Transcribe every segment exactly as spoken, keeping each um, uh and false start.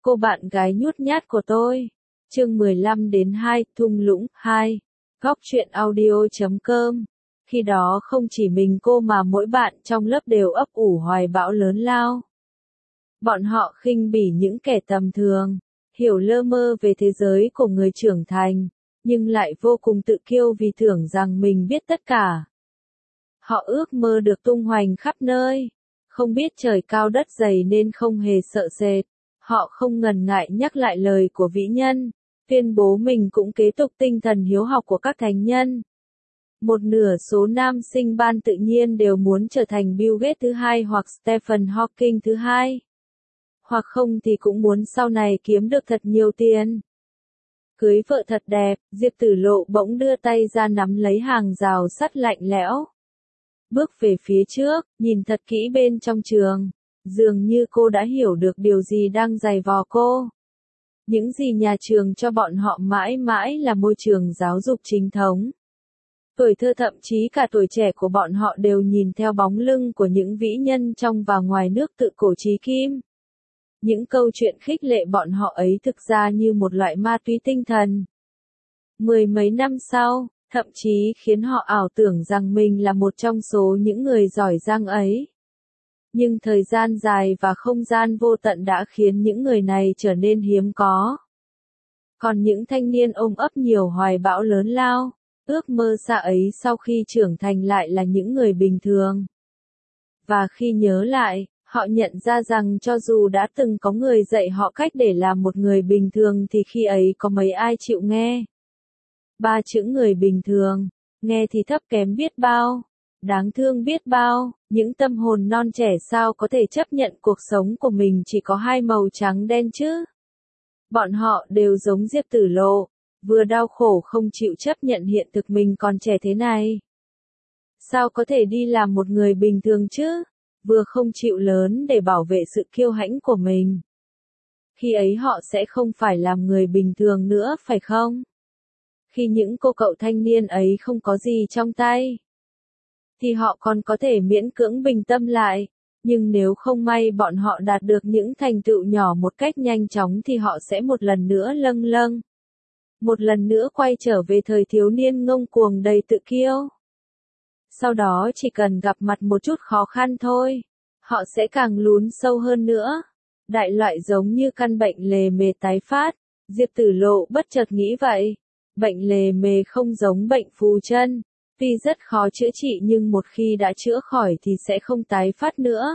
Cô bạn gái nhút nhát của tôi. Chương mười lăm đến hai, thung lũng hai. Góc truyện audio chấm com. Khi đó không chỉ mình cô mà mỗi bạn trong lớp đều ấp ủ hoài bão lớn lao. Bọn họ khinh bỉ những kẻ tầm thường, hiểu lơ mơ về thế giới của người trưởng thành, nhưng lại vô cùng tự kiêu vì tưởng rằng mình biết tất cả. Họ ước mơ được tung hoành khắp nơi, không biết trời cao đất dày nên không hề sợ sệt. Họ không ngần ngại nhắc lại lời của vĩ nhân, tuyên bố mình cũng kế tục tinh thần hiếu học của các thánh nhân. Một nửa số nam sinh ban tự nhiên đều muốn trở thành Bill Gates thứ hai hoặc Stephen Hawking thứ hai. Hoặc không thì cũng muốn sau này kiếm được thật nhiều tiền. Cưới vợ thật đẹp, Diệp Tử Lộ bỗng đưa tay ra nắm lấy hàng rào sắt lạnh lẽo. Bước về phía trước, nhìn thật kỹ bên trong trường. Dường như cô đã hiểu được điều gì đang giày vò cô. Những gì nhà trường cho bọn họ mãi mãi là môi trường giáo dục chính thống. Tuổi thơ thậm chí cả tuổi trẻ của bọn họ đều nhìn theo bóng lưng của những vĩ nhân trong và ngoài nước tự cổ chí kim. Những câu chuyện khích lệ bọn họ ấy thực ra như một loại ma túy tinh thần. Mười mấy năm sau, thậm chí khiến họ ảo tưởng rằng mình là một trong số những người giỏi giang ấy. Nhưng thời gian dài và không gian vô tận đã khiến những người này trở nên hiếm có. Còn những thanh niên ôm ấp nhiều hoài bão lớn lao, ước mơ xa ấy sau khi trưởng thành lại là những người bình thường. Và khi nhớ lại, họ nhận ra rằng cho dù đã từng có người dạy họ cách để làm một người bình thường thì khi ấy có mấy ai chịu nghe. Ba chữ người bình thường, nghe thì thấp kém biết bao. Đáng thương biết bao, những tâm hồn non trẻ sao có thể chấp nhận cuộc sống của mình chỉ có hai màu trắng đen chứ? Bọn họ đều giống Diệp Tử Lộ, vừa đau khổ không chịu chấp nhận hiện thực mình còn trẻ thế này. Sao có thể đi làm một người bình thường chứ? Vừa không chịu lớn để bảo vệ sự kiêu hãnh của mình. Khi ấy họ sẽ không phải làm người bình thường nữa phải không? Khi những cô cậu thanh niên ấy không có gì trong tay, thì họ còn có thể miễn cưỡng bình tâm lại, nhưng nếu không may bọn họ đạt được những thành tựu nhỏ một cách nhanh chóng thì họ sẽ một lần nữa lâng lâng. Một lần nữa quay trở về thời thiếu niên ngông cuồng đầy tự kiêu. Sau đó chỉ cần gặp mặt một chút khó khăn thôi, họ sẽ càng lún sâu hơn nữa. Đại loại giống như căn bệnh lề mề tái phát, Diệp Tử Lộ bất chợt nghĩ vậy. Bệnh lề mề không giống bệnh phù chân. Tuy rất khó chữa trị nhưng một khi đã chữa khỏi thì sẽ không tái phát nữa.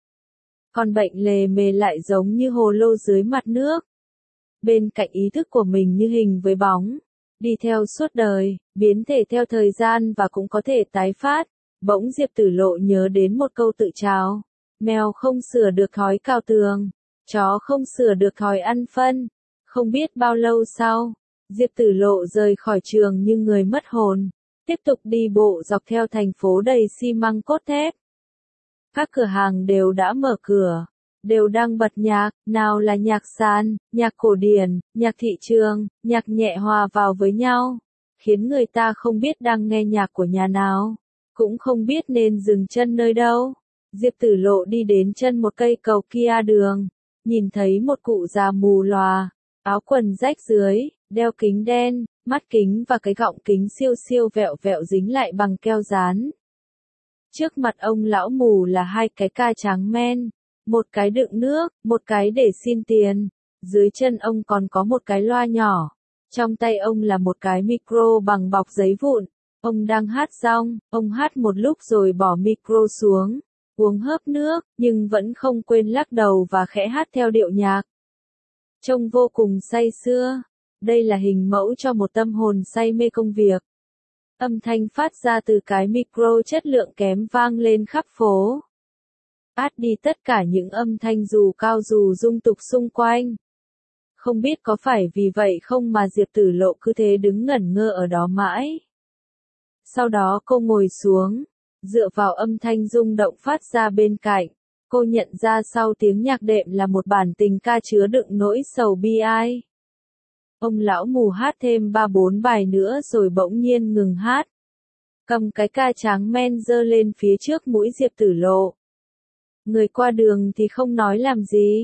Còn bệnh lề mề lại giống như hồ lô dưới mặt nước. Bên cạnh ý thức của mình như hình với bóng, đi theo suốt đời, biến thể theo thời gian và cũng có thể tái phát. Bỗng Diệp Tử Lộ nhớ đến một câu tự trào. Mèo không sửa được thói cào tường, chó không sửa được thói ăn phân. Không biết bao lâu sau, Diệp Tử Lộ rời khỏi trường như người mất hồn. Tiếp tục đi bộ dọc theo thành phố đầy xi măng cốt thép. Các cửa hàng đều đã mở cửa, đều đang bật nhạc, nào là nhạc sàn, nhạc cổ điển, nhạc thị trường, nhạc nhẹ hòa vào với nhau, khiến người ta không biết đang nghe nhạc của nhà nào, cũng không biết nên dừng chân nơi đâu. Diệp Tử Lộ đi đến chân một cây cầu kia đường, nhìn thấy một cụ già mù lòa, áo quần rách dưới, đeo kính đen, mắt kính và cái gọng kính siêu siêu vẹo vẹo dính lại bằng keo dán. Trước mặt ông lão mù là hai cái ca tráng men, một cái đựng nước, một cái để xin tiền. Dưới chân ông còn có một cái loa nhỏ. Trong tay ông là một cái micro bằng bọc giấy vụn. Ông đang hát xong, ông hát một lúc rồi bỏ micro xuống, uống hớp nước, nhưng vẫn không quên lắc đầu và khẽ hát theo điệu nhạc. Trông vô cùng say sưa. Đây là hình mẫu cho một tâm hồn say mê công việc. Âm thanh phát ra từ cái micro chất lượng kém vang lên khắp phố. Át đi tất cả những âm thanh dù cao dù rung tục xung quanh. Không biết có phải vì vậy không mà Diệp Tử Lộ cứ thế đứng ngẩn ngơ ở đó mãi. Sau đó cô ngồi xuống, dựa vào âm thanh rung động phát ra bên cạnh. Cô nhận ra sau tiếng nhạc đệm là một bản tình ca chứa đựng nỗi sầu bi ai. Ông lão mù hát thêm ba bốn bài nữa rồi bỗng nhiên ngừng hát. Cầm cái ca tráng men giơ lên phía trước mũi Diệp Tử Lộ. Người qua đường thì không nói làm gì.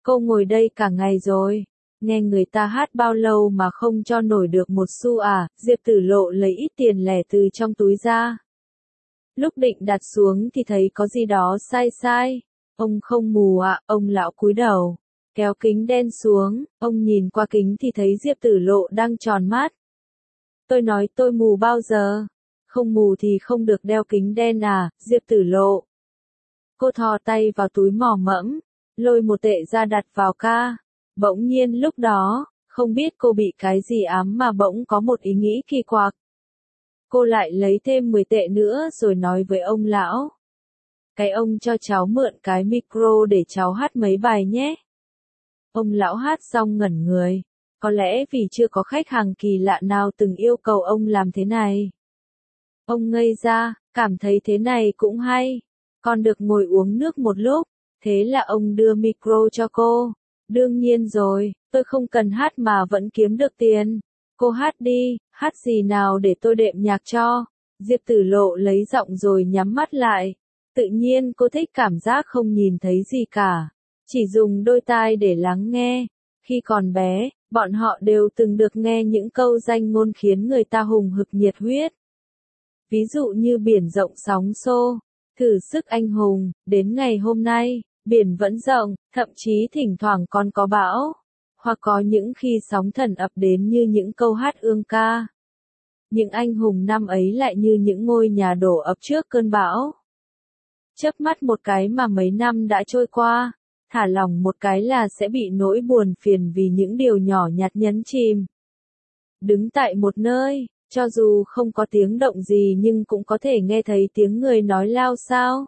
Cô ngồi đây cả ngày rồi, nghe người ta hát bao lâu mà không cho nổi được một xu à, Diệp Tử Lộ lấy ít tiền lẻ từ trong túi ra. Lúc định đặt xuống thì thấy có gì đó sai sai. Ông không mù ạ, à, ông lão cúi đầu, kéo kính đen xuống, ông nhìn qua kính thì thấy Diệp Tử Lộ đang tròn mắt. Tôi nói tôi mù bao giờ? Không mù thì không được đeo kính đen à, Diệp Tử Lộ. Cô thò tay vào túi mò mẫm, lôi một tệ ra đặt vào ca. Bỗng nhiên lúc đó, không biết cô bị cái gì ám mà bỗng có một ý nghĩ kỳ quặc. Cô lại lấy thêm mười tệ nữa rồi nói với ông lão. Cái ông cho cháu mượn cái micro để cháu hát mấy bài nhé. Ông lão hát xong ngẩn người. Có lẽ vì chưa có khách hàng kỳ lạ nào từng yêu cầu ông làm thế này. Ông ngây ra, cảm thấy thế này cũng hay. Còn được ngồi uống nước một lúc. Thế là ông đưa micro cho cô. Đương nhiên rồi, tôi không cần hát mà vẫn kiếm được tiền. Cô hát đi, hát gì nào để tôi đệm nhạc cho. Diệp Tử Lộ lấy giọng rồi nhắm mắt lại. Tự nhiên cô thích cảm giác không nhìn thấy gì cả. Chỉ dùng đôi tai để lắng nghe. Khi còn bé, bọn họ đều từng được nghe những câu danh ngôn khiến người ta hùng hực nhiệt huyết. Ví dụ như biển rộng sóng xô, thử sức anh hùng, đến ngày hôm nay, biển vẫn rộng, thậm chí thỉnh thoảng còn có bão. Hoặc có những khi sóng thần ập đến như những câu hát ương ca. Những anh hùng năm ấy lại như những ngôi nhà đổ ập trước cơn bão. Chớp mắt một cái mà mấy năm đã trôi qua, thả lỏng một cái là sẽ bị nỗi buồn phiền vì những điều nhỏ nhặt nhấn chìm. Đứng tại một nơi, cho dù không có tiếng động gì nhưng cũng có thể nghe thấy tiếng người nói lao xao.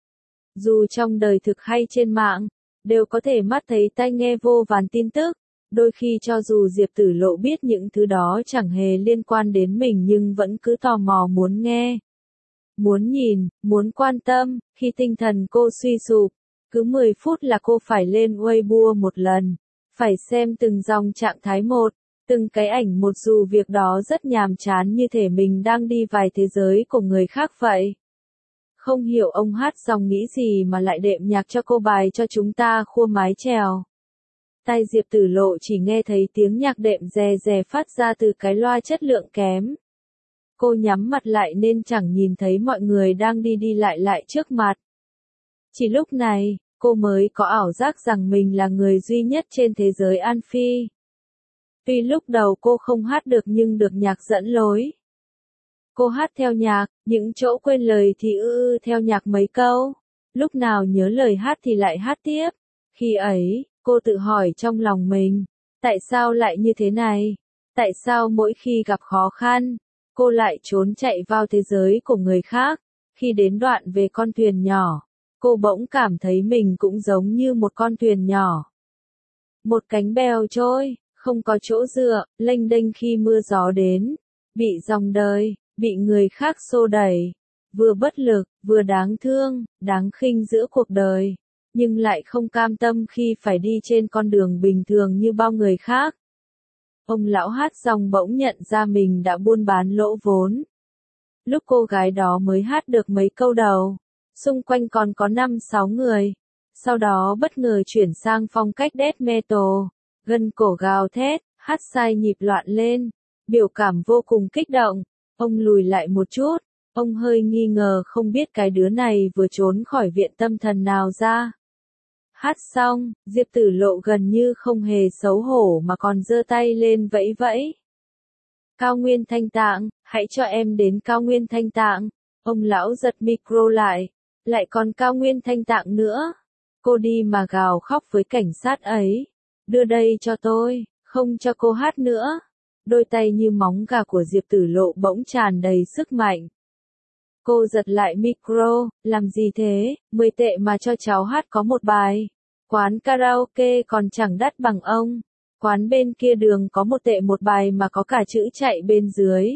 Dù trong đời thực hay trên mạng, đều có thể mắt thấy tai nghe vô vàn tin tức. Đôi khi cho dù Diệp Tử Lộ biết những thứ đó chẳng hề liên quan đến mình nhưng vẫn cứ tò mò muốn nghe. Muốn nhìn, muốn quan tâm, khi tinh thần cô suy sụp, cứ mười phút là cô phải lên Weibo một lần, phải xem từng dòng trạng thái một, từng cái ảnh một dù việc đó rất nhàm chán như thể mình đang đi vài thế giới của người khác vậy. Không hiểu ông hát dòng nghĩ gì mà lại đệm nhạc cho cô bài cho chúng ta khua mái chèo. Tai Diệp Tử Lộ chỉ nghe thấy tiếng nhạc đệm rè rè phát ra từ cái loa chất lượng kém. Cô nhắm mặt lại nên chẳng nhìn thấy mọi người đang đi đi lại lại trước mặt. Chỉ lúc này, cô mới có ảo giác rằng mình là người duy nhất trên thế giới An Phi. Tuy lúc đầu cô không hát được nhưng được nhạc dẫn lối. Cô hát theo nhạc, những chỗ quên lời thì ư ư theo nhạc mấy câu. Lúc nào nhớ lời hát thì lại hát tiếp. Khi ấy, cô tự hỏi trong lòng mình, tại sao lại như thế này? Tại sao mỗi khi gặp khó khăn, cô lại trốn chạy vào thế giới của người khác? Khi đến đoạn về con thuyền nhỏ, cô bỗng cảm thấy mình cũng giống như một con thuyền nhỏ. Một cánh bèo trôi, không có chỗ dựa, lênh đênh khi mưa gió đến, bị dòng đời, bị người khác xô đẩy, vừa bất lực, vừa đáng thương, đáng khinh giữa cuộc đời, nhưng lại không cam tâm khi phải đi trên con đường bình thường như bao người khác. Ông lão hát dòng bỗng nhận ra mình đã buôn bán lỗ vốn. Lúc cô gái đó mới hát được mấy câu đầu, xung quanh còn có năm sáu người, sau đó bất ngờ chuyển sang phong cách death metal, gân cổ gào thét, hát sai nhịp loạn lên, biểu cảm vô cùng kích động. Ông lùi lại một chút, ông hơi nghi ngờ không biết cái đứa này vừa trốn khỏi viện tâm thần nào ra. Hát xong, Diệp Tử Lộ gần như không hề xấu hổ mà còn giơ tay lên vẫy vẫy. Cao Nguyên Thanh Tạng, hãy cho em đến Cao Nguyên Thanh Tạng. Ông lão giật micro lại, lại còn Cao Nguyên Thanh Tạng nữa. Cô đi mà gào khóc với cảnh sát ấy. Đưa đây cho tôi, không cho cô hát nữa. Đôi tay như móng gà của Diệp Tử Lộ bỗng tràn đầy sức mạnh. Cô giật lại micro, làm gì thế, mười tệ mà cho cháu hát có một bài. Quán karaoke còn chẳng đắt bằng ông. Quán bên kia đường có một tệ một bài mà có cả chữ chạy bên dưới.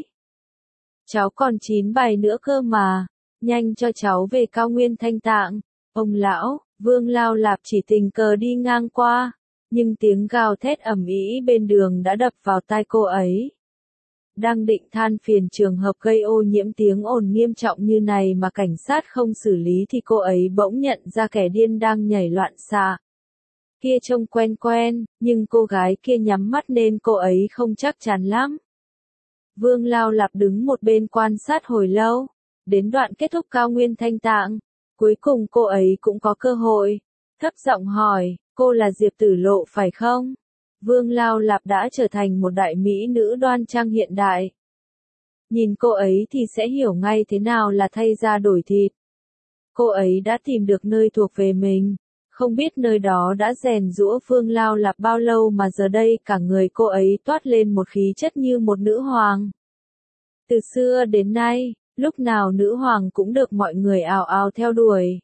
Cháu còn chín bài nữa cơ mà, nhanh cho cháu về Cao Nguyên Thanh Tạng. Ông lão, Vương Lao Lạp chỉ tình cờ đi ngang qua, nhưng tiếng gào thét ầm ĩ bên đường đã đập vào tai cô ấy. Đang định than phiền trường hợp gây ô nhiễm tiếng ồn nghiêm trọng như này mà cảnh sát không xử lý thì cô ấy bỗng nhận ra kẻ điên đang nhảy loạn xạ. Kia trông quen quen, nhưng cô gái kia nhắm mắt nên cô ấy không chắc chắn lắm. Vương Lao Lạp đứng một bên quan sát hồi lâu, đến đoạn kết thúc Cao Nguyên Thanh Tạng, cuối cùng cô ấy cũng có cơ hội, thấp giọng hỏi, cô là Diệp Tử Lộ phải không? Vương Lao Lạp đã trở thành một đại mỹ nữ đoan trang hiện đại. Nhìn cô ấy thì sẽ hiểu ngay thế nào là thay da đổi thịt. Cô ấy đã tìm được nơi thuộc về mình, không biết nơi đó đã rèn giũa Vương Lao Lạp bao lâu mà giờ đây cả người cô ấy toát lên một khí chất như một nữ hoàng. Từ xưa đến nay, lúc nào nữ hoàng cũng được mọi người ào ào theo đuổi.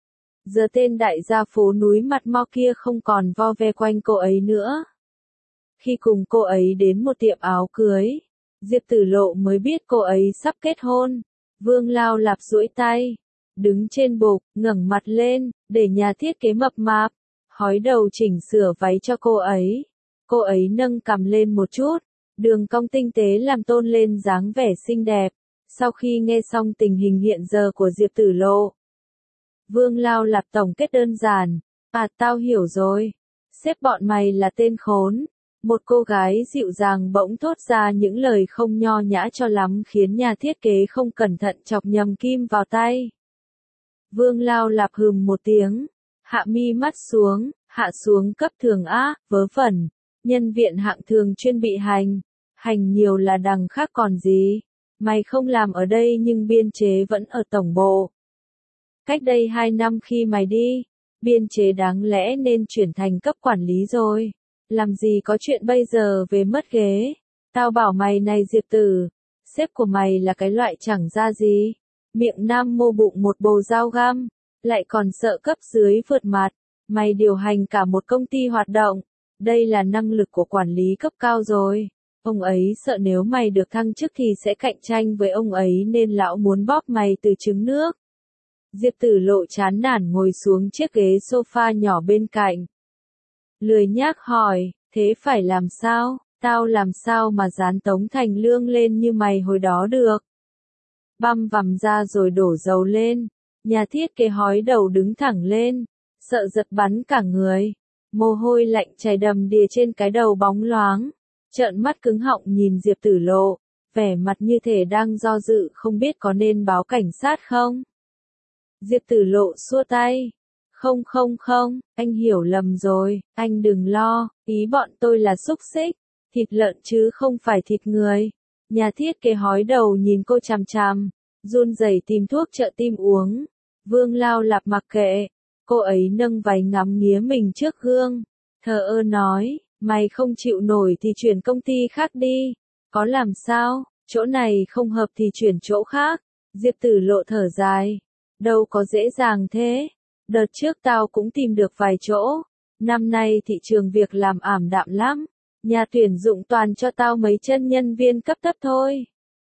Giờ tên đại gia phố núi mặt mo kia không còn vo ve quanh cô ấy nữa. Khi cùng cô ấy đến một tiệm áo cưới, Diệp Tử Lộ mới biết cô ấy sắp kết hôn. Vương Lao Lạp duỗi tay, đứng trên bục, ngẩng mặt lên, để nhà thiết kế mập mạp, hói đầu chỉnh sửa váy cho cô ấy. Cô ấy nâng cằm lên một chút, đường cong tinh tế làm tôn lên dáng vẻ xinh đẹp. Sau khi nghe xong tình hình hiện giờ của Diệp Tử Lộ, Vương Lao Lạp tổng kết đơn giản, à tao hiểu rồi, xếp bọn mày là tên khốn. Một cô gái dịu dàng bỗng thốt ra những lời không nho nhã cho lắm khiến nhà thiết kế không cẩn thận chọc nhầm kim vào tay. Vương Lao Lạp hừm một tiếng, hạ mi mắt xuống, hạ xuống cấp thường á, vớ vẩn, nhân viện hạng thường chuyên bị hành, hành nhiều là đằng khác còn gì, mày không làm ở đây nhưng biên chế vẫn ở tổng bộ. Cách đây hai năm khi mày đi, biên chế đáng lẽ nên chuyển thành cấp quản lý rồi. Làm gì có chuyện bây giờ về mất ghế. Tao bảo mày này Diệp Tử, sếp của mày là cái loại chẳng ra gì. Miệng nam mô bụng một bầu dao găm, lại còn sợ cấp dưới vượt mặt. Mày điều hành cả một công ty hoạt động. Đây là năng lực của quản lý cấp cao rồi. Ông ấy sợ nếu mày được thăng chức thì sẽ cạnh tranh với ông ấy nên lão muốn bóp mày từ trứng nước. Diệp Tử Lộ chán nản ngồi xuống chiếc ghế sofa nhỏ bên cạnh. Lười nhác hỏi, thế phải làm sao, tao làm sao mà dán Tống Thành Lương lên như mày hồi đó được. Băm vằm ra rồi đổ dầu lên, nhà thiết kế hói đầu đứng thẳng lên, sợ giật bắn cả người, mồ hôi lạnh chảy đầm đìa trên cái đầu bóng loáng, trợn mắt cứng họng nhìn Diệp Tử Lộ, vẻ mặt như thể đang do dự không biết có nên báo cảnh sát không. Diệp Tử Lộ xua tay. Không không không, anh hiểu lầm rồi, anh đừng lo, ý bọn tôi là xúc xích, thịt lợn chứ không phải thịt người. Nhà thiết kế hói đầu nhìn cô chằm chằm, run rẩy tìm thuốc trợ tim uống. Vương Lao Lạp mặc kệ, cô ấy nâng váy ngắm nghía mình trước gương, thờ ơ nói, mày không chịu nổi thì chuyển công ty khác đi, có làm sao, chỗ này không hợp thì chuyển chỗ khác. Diệp Tử Lộ thở dài, đâu có dễ dàng thế. Đợt trước tao cũng tìm được vài chỗ, năm nay thị trường việc làm ảm đạm lắm, nhà tuyển dụng toàn cho tao mấy chân nhân viên cấp thấp thôi.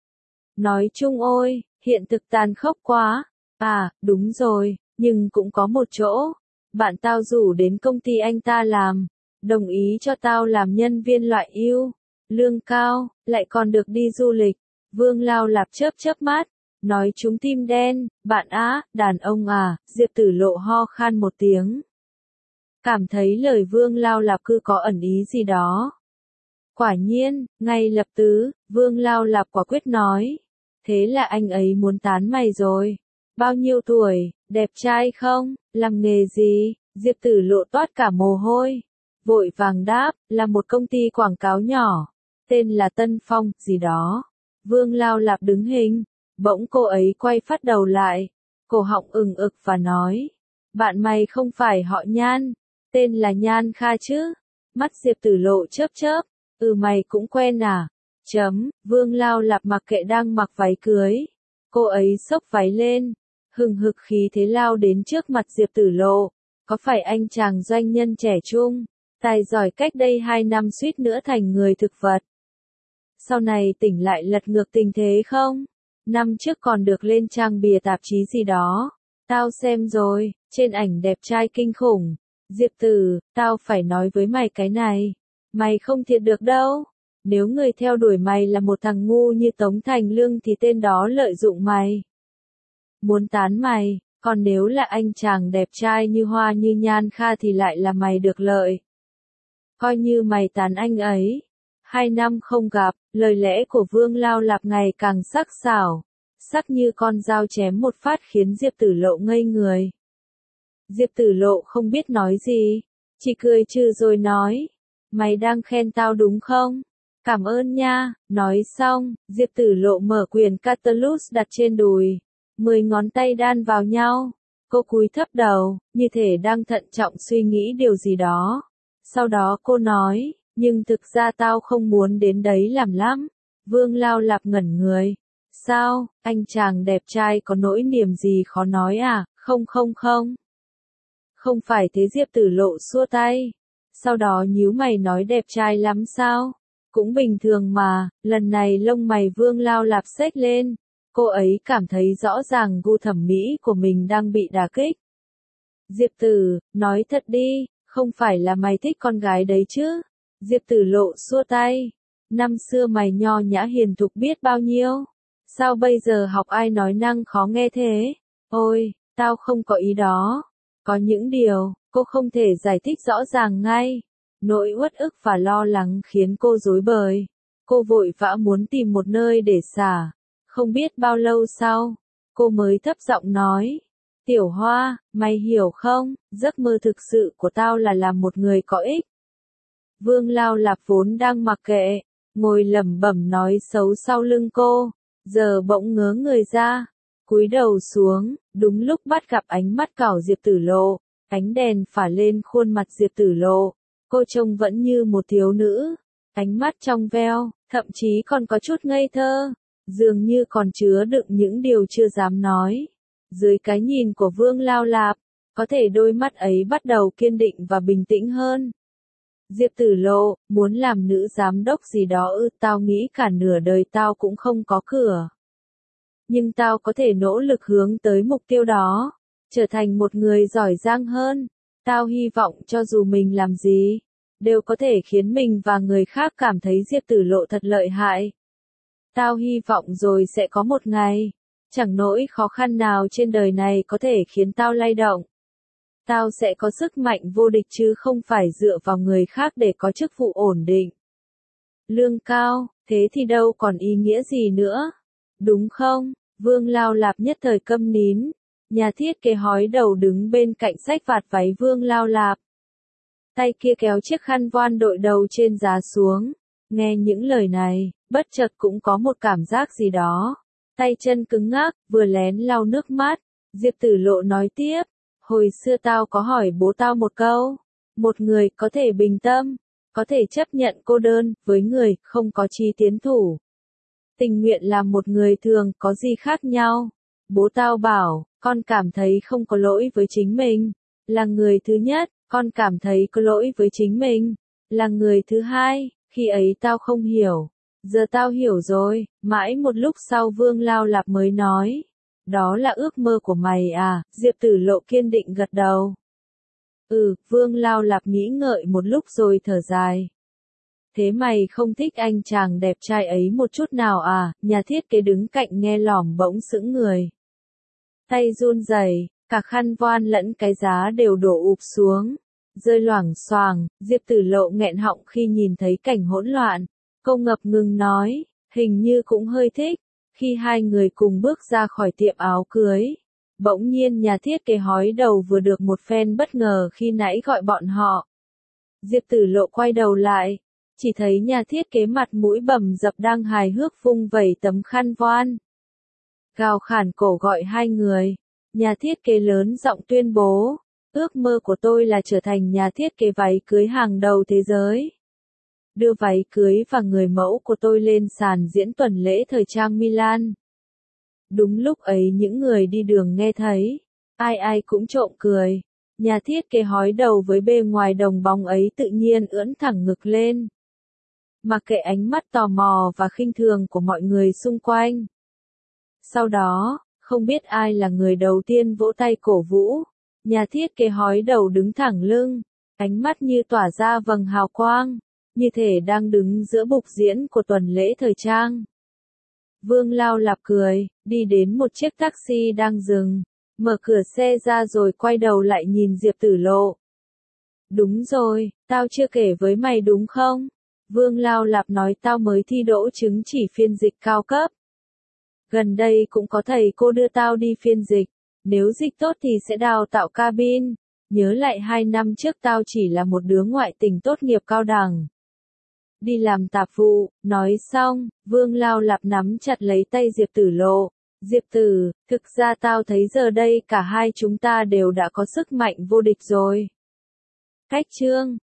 Nói chung ôi, hiện thực tàn khốc quá, à, đúng rồi, nhưng cũng có một chỗ, bạn tao rủ đến công ty anh ta làm, đồng ý cho tao làm nhân viên loại ưu, lương cao, lại còn được đi du lịch. Vương Lao Lạp chớp chớp mắt. Nói chúng tim đen, bạn á, đàn ông à, Diệp Tử Lộ ho khan một tiếng. Cảm thấy lời Vương Lao Lạp cứ có ẩn ý gì đó. Quả nhiên, ngay lập tức, Vương Lao Lạp quả quyết nói. Thế là anh ấy muốn tán mày rồi. Bao nhiêu tuổi, đẹp trai không, làm nghề gì, Diệp Tử Lộ toát cả mồ hôi. Vội vàng đáp, là một công ty quảng cáo nhỏ, tên là Tân Phong, gì đó. Vương Lao Lạp đứng hình. Bỗng cô ấy quay phát đầu lại, cổ họng ừng ực và nói, bạn mày không phải họ Nhan, tên là Nhan Kha chứ? Mắt Diệp Tử Lộ chớp chớp, ừ mày cũng quen à? Chấm, Vương Lao Lạp mặc kệ đang mặc váy cưới. Cô ấy xốc váy lên, hừng hực khí thế lao đến trước mặt Diệp Tử Lộ, có phải anh chàng doanh nhân trẻ trung, tài giỏi cách đây hai năm suýt nữa thành người thực vật. Sau này tỉnh lại lật ngược tình thế không? Năm trước còn được lên trang bìa tạp chí gì đó. Tao xem rồi, trên ảnh đẹp trai kinh khủng. Diệp Tử, tao phải nói với mày cái này. Mày không thiệt được đâu. Nếu người theo đuổi mày là một thằng ngu như Tống Thành Lương thì tên đó lợi dụng mày. Muốn tán mày, Còn nếu là anh chàng đẹp trai như hoa như nhan kha thì lại là mày được lợi. Coi như mày tán anh ấy. Hai năm không gặp, lời lẽ của Vương Lao Lạp ngày càng sắc sảo, sắc như con dao chém một phát khiến Diệp Tử Lộ ngây người. Diệp Tử Lộ không biết nói gì, chỉ cười trừ rồi nói, mày đang khen tao đúng không? Cảm ơn nha. Nói xong, Diệp Tử Lộ mở quyển Catullus đặt trên đùi, mười ngón tay đan vào nhau, cô cúi thấp đầu, như thể đang thận trọng suy nghĩ điều gì đó. Sau đó cô nói, nhưng thực ra tao không muốn đến đấy làm lắm. Vương Lao Lạp ngẩn người. Sao, anh chàng đẹp trai có nỗi niềm gì khó nói à? Không không không. Không phải thế. Diệp Tử Lộ xua tay. Sau đó nhíu mày nói đẹp trai lắm sao? Cũng bình thường mà. Lần này lông mày Vương Lao Lạp xếch lên. Cô ấy cảm thấy rõ ràng gu thẩm mỹ của mình đang bị đả kích. Diệp Tử, nói thật đi, không phải là mày thích con gái đấy chứ? Diệp Tử Lộ xua tay. Năm xưa mày nho nhã hiền thục biết bao nhiêu. Sao bây giờ học ai nói năng khó nghe thế? Ôi, tao không có ý đó. Có những điều, cô không thể giải thích rõ ràng ngay. Nỗi uất ức và lo lắng khiến cô rối bời. Cô vội vã muốn tìm một nơi để xả. Không biết bao lâu sau, cô mới thấp giọng nói. Tiểu Hoa, mày hiểu không, giấc mơ thực sự của tao là làm một người có ích. Vương Lao Lạp vốn đang mặc kệ, ngồi lẩm bẩm nói xấu sau lưng cô, giờ bỗng ngớ người ra, cúi đầu xuống, đúng lúc bắt gặp ánh mắt cảo Diệp Tử Lộ, ánh đèn phả lên khuôn mặt Diệp Tử Lộ, cô trông vẫn như một thiếu nữ, ánh mắt trong veo, thậm chí còn có chút ngây thơ, dường như còn chứa đựng những điều chưa dám nói. Dưới cái nhìn của Vương Lao Lạp, có thể đôi mắt ấy bắt đầu kiên định và bình tĩnh hơn. Diệp Tử Lộ, muốn làm nữ giám đốc gì đó ư? Tao nghĩ cả nửa đời tao cũng không có cửa. Nhưng tao có thể nỗ lực hướng tới mục tiêu đó, trở thành một người giỏi giang hơn. Tao hy vọng cho dù mình làm gì, đều có thể khiến mình và người khác cảm thấy Diệp Tử Lộ thật lợi hại. Tao hy vọng rồi sẽ có một ngày, chẳng nỗi khó khăn nào trên đời này có thể khiến tao lay động. Tao sẽ có sức mạnh vô địch chứ không phải dựa vào người khác để có chức vụ ổn định. Lương cao, thế thì đâu còn ý nghĩa gì nữa. Đúng không? Vương Lao Lạp nhất thời câm nín. Nhà thiết kế hói đầu đứng bên cạnh xách vạt váy Vương Lao Lạp. Tay kia kéo chiếc khăn voan đội đầu trên giá xuống. Nghe những lời này, bất chợt cũng có một cảm giác gì đó. Tay chân cứng ngắc, vừa lén lau nước mắt. Diệp Tử Lộ nói tiếp. Hồi xưa tao có hỏi bố tao một câu. Một người có thể bình tâm, có thể chấp nhận cô đơn, với người không có chí tiến thủ. Tình nguyện làm một người thường, có gì khác nhau? Bố tao bảo, con cảm thấy không có lỗi với chính mình. Là người thứ nhất, con cảm thấy có lỗi với chính mình. Là người thứ hai, khi ấy tao không hiểu. Giờ tao hiểu rồi. Mãi một lúc sau Vương Lao Lạp mới nói. Đó là ước mơ của mày à? Diệp Tử Lộ kiên định gật đầu. Ừ, Vương Lao Lạp nghĩ ngợi một lúc rồi thở dài. Thế mày không thích anh chàng đẹp trai ấy một chút nào à? Nhà thiết kế đứng cạnh nghe lỏm bỗng sững người. Tay run rẩy, cả khăn voan lẫn cái giá đều đổ ụp xuống, rơi loảng xoảng. Diệp Tử Lộ nghẹn họng khi nhìn thấy cảnh hỗn loạn. Cô ngập ngừng nói, hình như cũng hơi thích. Khi hai người cùng bước ra khỏi tiệm áo cưới, bỗng nhiên nhà thiết kế hói đầu vừa được một phen bất ngờ khi nãy gọi bọn họ. Diệp Tử Lộ quay đầu lại, chỉ thấy nhà thiết kế mặt mũi bầm dập đang hài hước vung vẩy tấm khăn voan. Gào khản cổ gọi hai người, nhà thiết kế lớn giọng tuyên bố, ước mơ của tôi là trở thành nhà thiết kế váy cưới hàng đầu thế giới. Đưa váy cưới và người mẫu của tôi lên sàn diễn tuần lễ thời trang Milan. Đúng lúc ấy những người đi đường nghe thấy, ai ai cũng trộm cười. Nhà thiết kế hói đầu với bề ngoài đồng bóng ấy tự nhiên ưỡn thẳng ngực lên. Mặc kệ ánh mắt tò mò và khinh thường của mọi người xung quanh. Sau đó, không biết ai là người đầu tiên vỗ tay cổ vũ. Nhà thiết kế hói đầu đứng thẳng lưng, ánh mắt như tỏa ra vầng hào quang, như thể đang đứng giữa bục diễn của tuần lễ thời trang. Vương Lao Lạp cười, đi đến một chiếc taxi đang dừng, Mở cửa xe ra rồi quay đầu lại nhìn Diệp Tử Lộ. Đúng rồi, tao chưa kể với mày đúng không? Vương Lao Lạp nói tao mới thi đỗ chứng chỉ phiên dịch cao cấp. Gần đây cũng có thầy cô đưa tao đi phiên dịch. Nếu dịch tốt thì sẽ đào tạo cabin. Nhớ lại hai năm trước tao chỉ là một đứa ngoại tình tốt nghiệp cao đẳng. Đi làm tạp vụ, nói xong, Vương Lao Lạp nắm chặt lấy tay Diệp Tử Lộ. Diệp Tử, thực ra tao thấy giờ đây cả hai chúng ta đều đã có sức mạnh vô địch rồi. Cách chương